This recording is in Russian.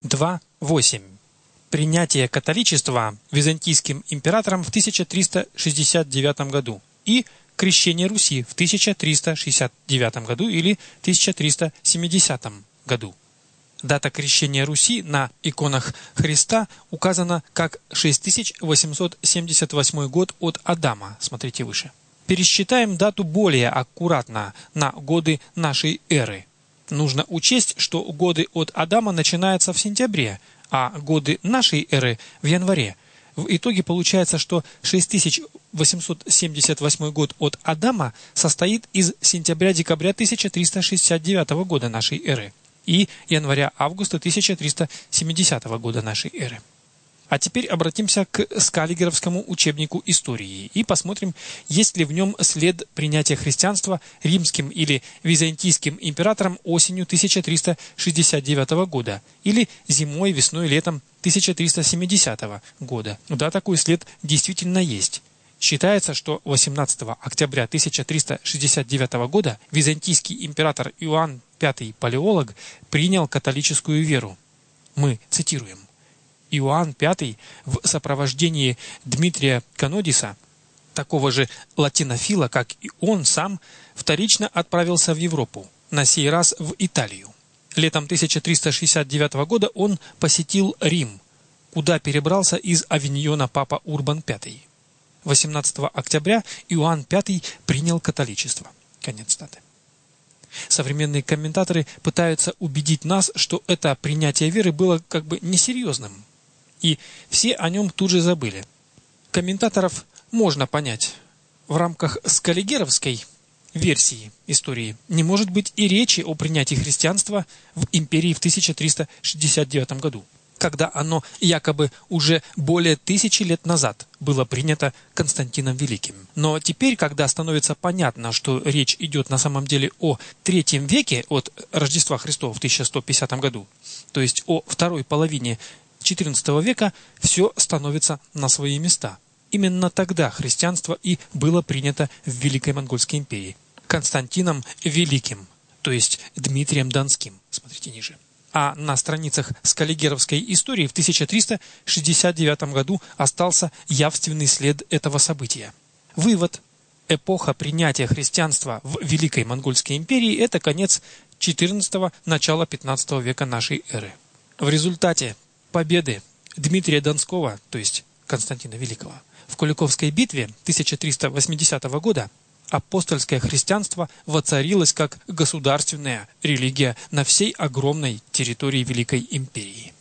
2.8. Принятие католичества византийским императором в 1369 году и крещение Руси в 1369 году или 1370 году. Дата крещения Руси на иконах Христа указана как 6878 год от Адама, смотрите выше. Пересчитаем дату более аккуратно на годы нашей эры. Нужно учесть, что годы от Адама начинаются в сентябре, а годы нашей эры в январе. В итоге получается, что 6878 год от Адама состоит из сентября-декабря 1369 года нашей эры и января-августа 1370 года нашей эры. А теперь обратимся к Скаллигеровскому учебнику истории и посмотрим, есть ли в нем след принятия христианства римским или византийским императором осенью 1369 года или зимой, весной, летом 1370 года. Да, такой след действительно есть. Считается, что 18 октября 1369 года византийский император Иоанн V Палеолог принял католическую веру. Мы цитируем. Иоанн V в сопровождении Дмитрия Канодиса, такого же латинофила, как и он сам, вторично отправился в Европу, на сей раз в Италию. Летом 1369 года он посетил Рим, куда перебрался из Авиньона папа Урбан V. 18 октября Иоанн V принял католичество. Конец цитаты. Современные комментаторы пытаются убедить нас, что это принятие веры было как бы несерьезным. И все о нем тут же забыли. Комментаторов можно понять. В рамках скаллигеровской версии истории не может быть и речи о принятии христианства в империи в 1369 году, когда оно якобы уже более 1000 лет назад было принято Константином Великим. Но теперь, когда становится понятно, что речь идет на самом деле о III веке от Рождества Христова в 1150 году, то есть о второй половине XIV века, все становится на свои места. Именно тогда христианство и было принято в Великой Монгольской империи Константином Великим, то есть Дмитрием Донским. Смотрите ниже. А на страницах скаллигеровской истории в 1369 году остался явственный след этого события. Вывод. Эпоха принятия христианства в Великой Монгольской империи – это конец XIV – начало XV века нашей эры. В результате победы Дмитрия Донского, то есть Константина Великого, в Куликовской битве 1380 года апостольское христианство воцарилось как государственная религия на всей огромной территории Великой империи.